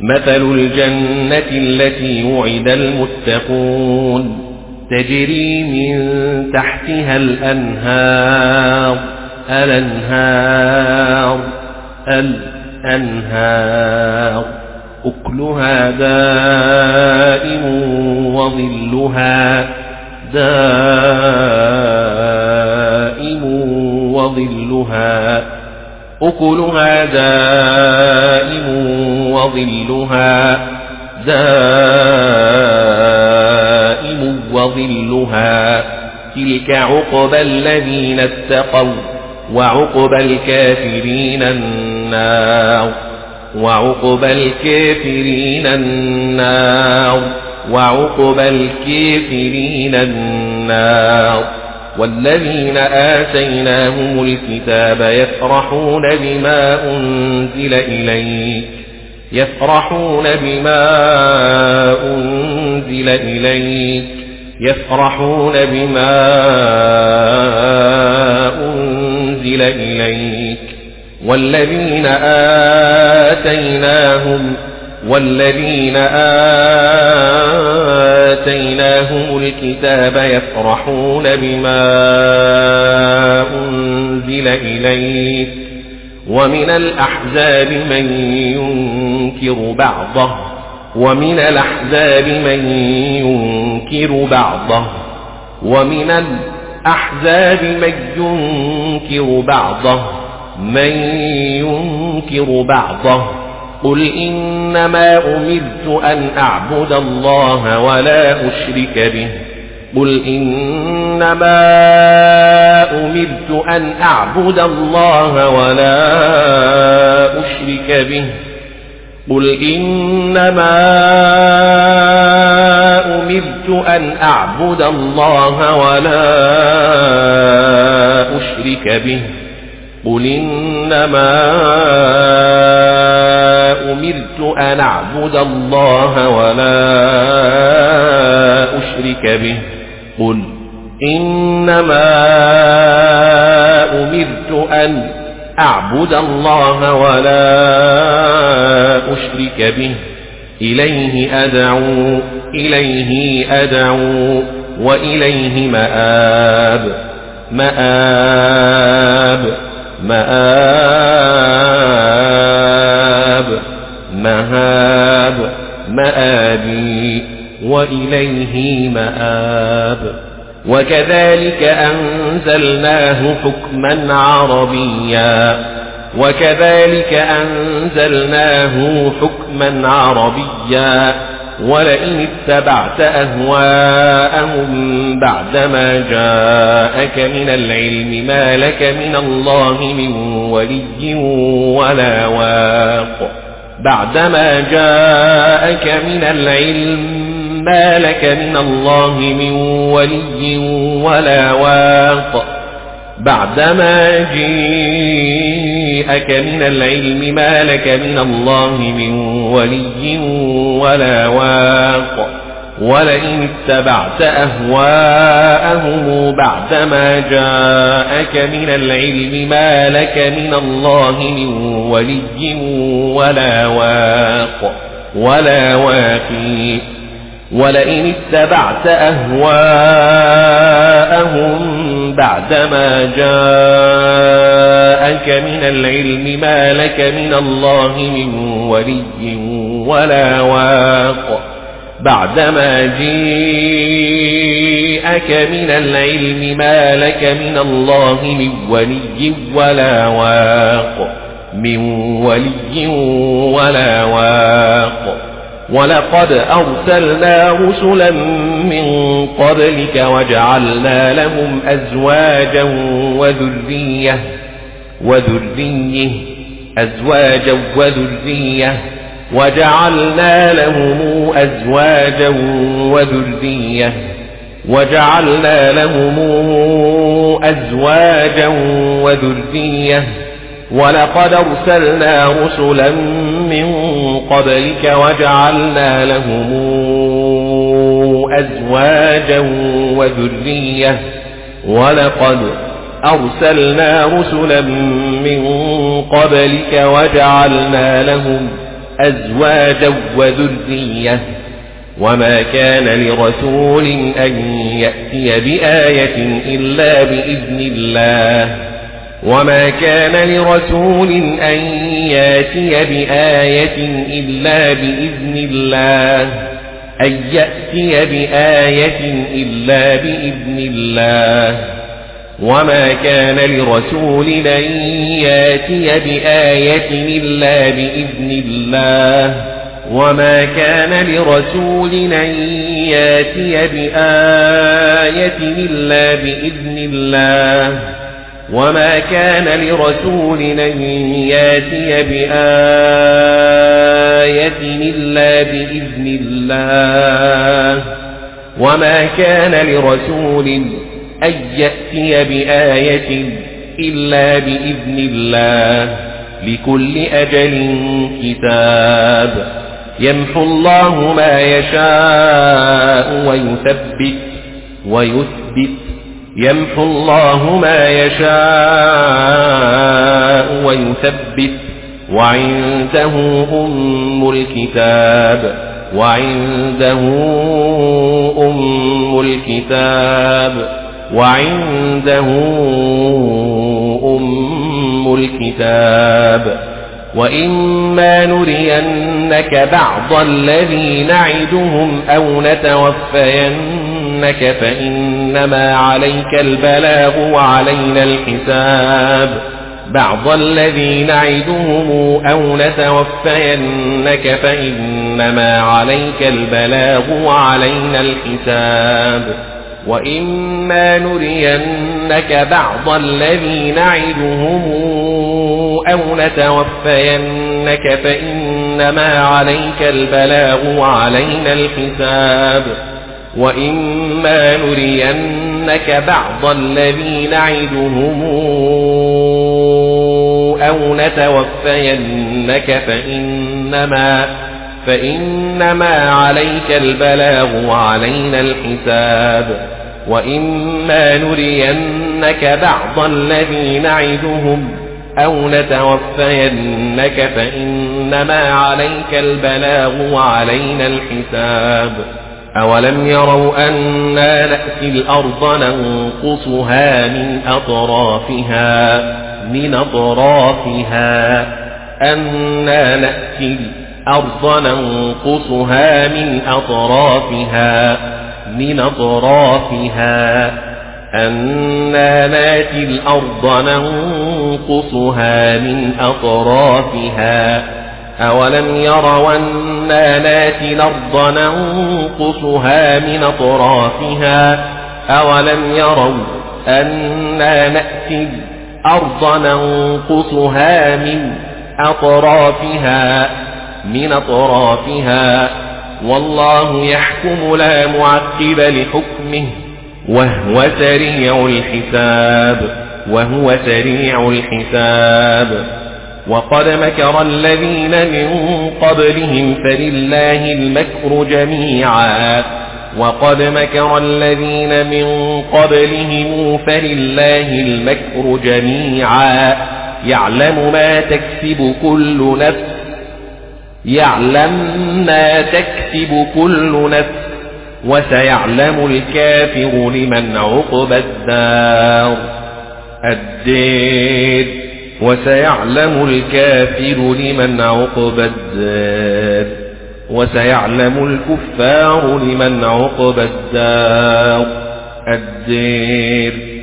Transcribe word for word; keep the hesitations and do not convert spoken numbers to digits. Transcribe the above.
مثل الجنة التي وعد المتقون تجري من تحتها الأنهار الأنهار الأنهار أكلها دائم وظلها دائم وظلها أكلها دائم وظلها دائم وظلها تلك عقبى الذين اتقوا وعقبى الكافرين النار وعقبى الكافرين النار وعقبى الكافرين النار والذين آتيناهم الكتاب يفرحون بما أنزل إليك يفرحون بما أنزل إليك يفرحون بما أنزل إليك والذين آتيناهم والذين آتيناهم الكتاب يفرحون بما أنزل إليك ومن الأحزاب من ينكر بعضه ومن الأحزاب من ينكر بعضه ومن الأحزاب من ينكر بعضه من ينكر بعضه قل إنما أمرت أن أعبد الله ولا أشرك به قل إنما أمرت أن أعبد الله ولا أشرك به قل إنما أمرت أن أعبد الله ولا أشرك به قل إنما أمرت أن أعبد الله ولا أشرك به قل إنما أمرت أن أعبد الله ولا أشرك به إليه أدعو إليه أدعو وإليه مآب مآب مآب مهاب مآبي وإليه مآب وكذلك أنزلناه حكما عربيا وكذلك أنزلناه حكما عربيا ولئن اتبعت أهواءهم بعدما جاءك من العلم ما لك من الله من ولي ولا واق بعدما جاءك من العلم ما لك من الله من ولي ولا واق بعدما جاءك من العلم ما لك من الله من ولي ولا واق ولئن اتبعت أهواءهم بعدما جاءك من العلم ما لك من الله من ولي ولا واق ولا واقي ولئن اتبعت أهواءهم بعدما جاءك من العلم ما لك من الله من ولي ولا واق بعدما جاءك من العلم ما لك من الله من ولي ولا واق من ولي ولا واق ولقد أرسلنا رسلا من قبلك وجعلنا لهم أزواجا وذرية وذرية أزواجا وذرية وجعلنا لهم أزواجا وذرية وجعلنا لهم أزواجا وذرية ولقد أرسلنا رسلا من قبلك وجعلنا لهم أزواجا وذرية ولقد أرسلنا رسلا من قبلك وجعلنا لهم أزواجا وذرية وما كان لرسول أن يأتي بآية إلا بإذن الله وما كان لرسول أن يأتي بآية إلا بإذن الله أن يأتي بآية إلا بإذن الله وما كان لرسول أن يأتي بآية إلا بإذن الله وما كان لرسول أن يأتي بآية إلا بإذن الله وما كان لرسول أن يأتي بآية إلا بإذن الله وما كان لرسول أن يأتي بآية إلا بإذن الله لكل أجل كتاب يمحو الله ما يشاء ويثبت ويثبت يمحو الله ما يشاء ويثبت وعنده أم الكتاب وعنده أم الكتاب وعنده أم الكتاب وإما نرينك بعض الذي نعدهم أو نتوفينك فإنما عليك البلاغ وعلينا الحساب بعض الذي نعدهم أو نتوفينك فإنما عليك البلاغ وعلينا الحساب وإما نرينك بعض الذي نعدهم أو نتوفينك فإنما عليك البلاغ وعلينا الحساب وإما نرينك بعض الذي نعدهم أو نتوفينك فإنما فإنما عليك البلاغ وعلينا الحساب وإما نرينك بعض الذي نعدهم أو نتوفينك فإنما عليك البلاغ وعلينا الحساب أولم يروا أنا نأتي الأرض ننقصها من أطرافها من أطرافها أنا نأتي الأرض ننقصها من أطرافها من أطرافها أنا نأتي الأرض ننقصها من أطرافها أولم يروا أنا نأتي الأرض ننقصها من أطرافها أولم يروا أنا نأتي الأرض ننقصها من أطرافها من أطرافها والله يحكم لا معقب لحكمه وهو سريع الحساب وهو سريع الحساب وقد مكر الذين من قبلهم فلله المكر جميعا وقد مكر الذين من قبلهم فلله المكر جميعا يعلم ما تكسب كل نفس يعلم ما تكسب كل نفس وسيعلم الكافر لمن عقبى الدار الدير وسيعلم الكافر لمن عقبى الدار وسيعلم الكفار لمن عقبى الدار الدير